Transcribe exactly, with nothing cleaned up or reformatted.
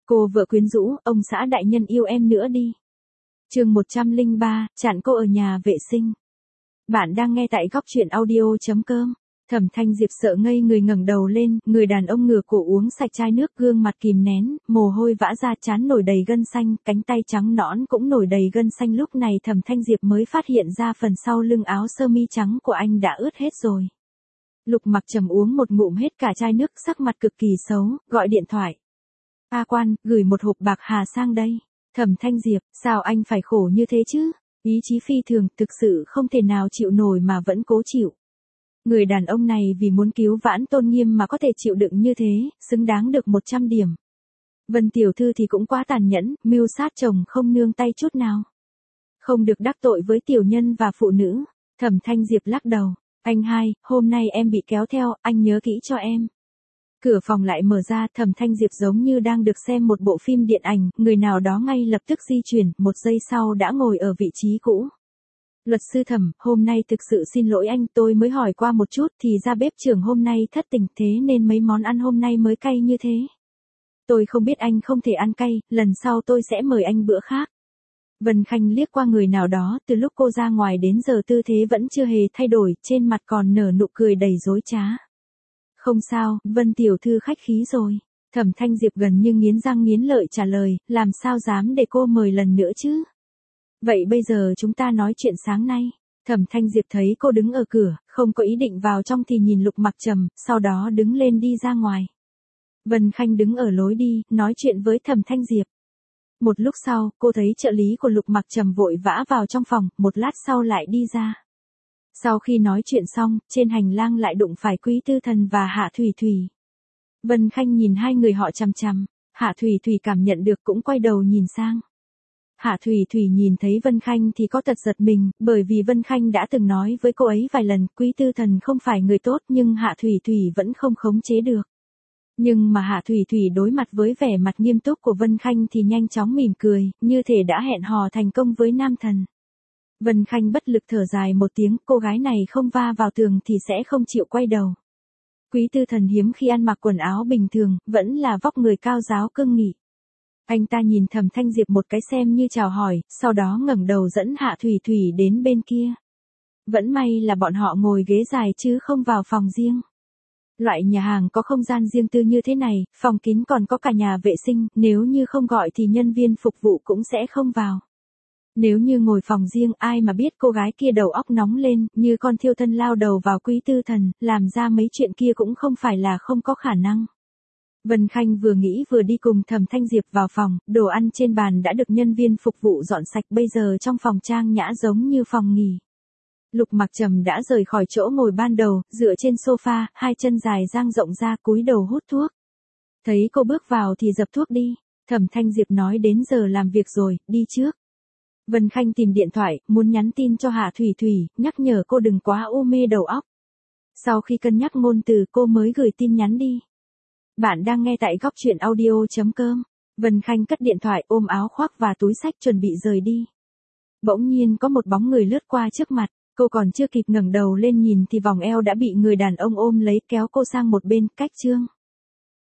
Cô vợ quyến rũ, ông xã đại nhân yêu em nữa đi. Chương một trăm lẻ ba, chặn cô ở nhà vệ sinh. Bạn đang nghe tại góc truyện audio chấm com. Thẩm Thanh Diệp sợ ngây người ngẩng đầu lên, người đàn ông ngửa cổ uống sạch chai nước, gương mặt kìm nén, mồ hôi vã ra, trán nổi đầy gân xanh, cánh tay trắng nõn cũng nổi đầy gân xanh. Lúc này Thẩm Thanh Diệp mới phát hiện ra phần sau lưng áo sơ mi trắng của anh đã ướt hết rồi. Lục Mặc Trầm uống một ngụm hết cả chai nước, sắc mặt cực kỳ xấu, gọi điện thoại. A Quan, gửi một hộp bạc hà sang đây. Thẩm Thanh Diệp, sao anh phải khổ như thế chứ? Ý chí phi thường, thực sự không thể nào chịu nổi mà vẫn cố chịu. Người đàn ông này vì muốn cứu vãn tôn nghiêm mà có thể chịu đựng như thế, xứng đáng được một trăm điểm. Vân tiểu thư thì cũng quá tàn nhẫn, mưu sát chồng không nương tay chút nào. Không được đắc tội với tiểu nhân và phụ nữ. Thẩm Thanh Diệp lắc đầu. Anh hai, hôm nay em bị kéo theo, anh nhớ kỹ cho em. Cửa phòng lại mở ra, Thẩm Thanh Diệp giống như đang được xem một bộ phim điện ảnh, người nào đó ngay lập tức di chuyển, một giây sau đã ngồi ở vị trí cũ. Luật sư Thẩm, hôm nay thực sự xin lỗi anh, tôi mới hỏi qua một chút thì ra bếp trưởng hôm nay thất tình, thế nên mấy món ăn hôm nay mới cay như thế. Tôi không biết anh không thể ăn cay, lần sau tôi sẽ mời anh bữa khác. Vân Khanh liếc qua người nào đó, từ lúc cô ra ngoài đến giờ tư thế vẫn chưa hề thay đổi, trên mặt còn nở nụ cười đầy dối trá. Không sao, Vân tiểu thư khách khí rồi. Thẩm Thanh Diệp gần như nghiến răng nghiến lợi trả lời, làm sao dám để cô mời lần nữa chứ? Vậy bây giờ chúng ta nói chuyện sáng nay. Thẩm Thanh Diệp thấy cô đứng ở cửa, không có ý định vào trong thì nhìn Lục Mặc Trầm, sau đó đứng lên đi ra ngoài. Vân Khanh đứng ở lối đi, nói chuyện với Thẩm Thanh Diệp. Một lúc sau, cô thấy trợ lý của Lục Mặc Trầm vội vã vào trong phòng, một lát sau lại đi ra. Sau khi nói chuyện xong, trên hành lang lại đụng phải Quý Tư Thần và Hạ Thủy Thủy. Vân Khanh nhìn hai người họ chằm chằm, Hạ Thủy Thủy cảm nhận được cũng quay đầu nhìn sang. Hạ Thủy Thủy nhìn thấy Vân Khanh thì có tật giật mình, bởi vì Vân Khanh đã từng nói với cô ấy vài lần, Quý Tư Thần không phải người tốt, nhưng Hạ Thủy Thủy vẫn không khống chế được. Nhưng mà Hạ Thủy Thủy đối mặt với vẻ mặt nghiêm túc của Vân Khanh thì nhanh chóng mỉm cười, như thể đã hẹn hò thành công với nam thần. Vân Khanh bất lực thở dài một tiếng, cô gái này không va vào tường thì sẽ không chịu quay đầu. Quý Tư Thần hiếm khi ăn mặc quần áo bình thường, vẫn là vóc người cao ráo cương nghị. Anh ta nhìn Thẩm Thanh Diệp một cái xem như chào hỏi, sau đó ngẩng đầu dẫn Hạ Thủy Thủy đến bên kia. Vẫn may là bọn họ ngồi ghế dài chứ không vào phòng riêng. Loại nhà hàng có không gian riêng tư như thế này, phòng kín còn có cả nhà vệ sinh, nếu như không gọi thì nhân viên phục vụ cũng sẽ không vào. Nếu như ngồi phòng riêng, ai mà biết cô gái kia đầu óc nóng lên, như con thiêu thân lao đầu vào Quý Tư Thần, làm ra mấy chuyện kia cũng không phải là không có khả năng. Vân Khanh vừa nghĩ vừa đi cùng Thẩm Thanh Diệp vào phòng, đồ ăn trên bàn đã được nhân viên phục vụ dọn sạch, bây giờ trong phòng trang nhã giống như phòng nghỉ. Lục Mặc Trầm đã rời khỏi chỗ ngồi ban đầu, dựa trên sofa, hai chân dài dang rộng ra, cúi đầu hút thuốc. Thấy cô bước vào thì dập thuốc đi. Thẩm Thanh Diệp nói đến giờ làm việc rồi, đi trước. Vân Khanh tìm điện thoại, muốn nhắn tin cho Hạ Thủy Thủy, nhắc nhở cô đừng quá u mê đầu óc. Sau khi cân nhắc ngôn từ cô mới gửi tin nhắn đi. Bạn đang nghe tại góc truyện audio chấm com. Vân Khanh cất điện thoại, ôm áo khoác và túi xách chuẩn bị rời đi. Bỗng nhiên có một bóng người lướt qua trước mặt, cô còn chưa kịp ngẩng đầu lên nhìn thì vòng eo đã bị người đàn ông ôm lấy, kéo cô sang một bên, cách chương.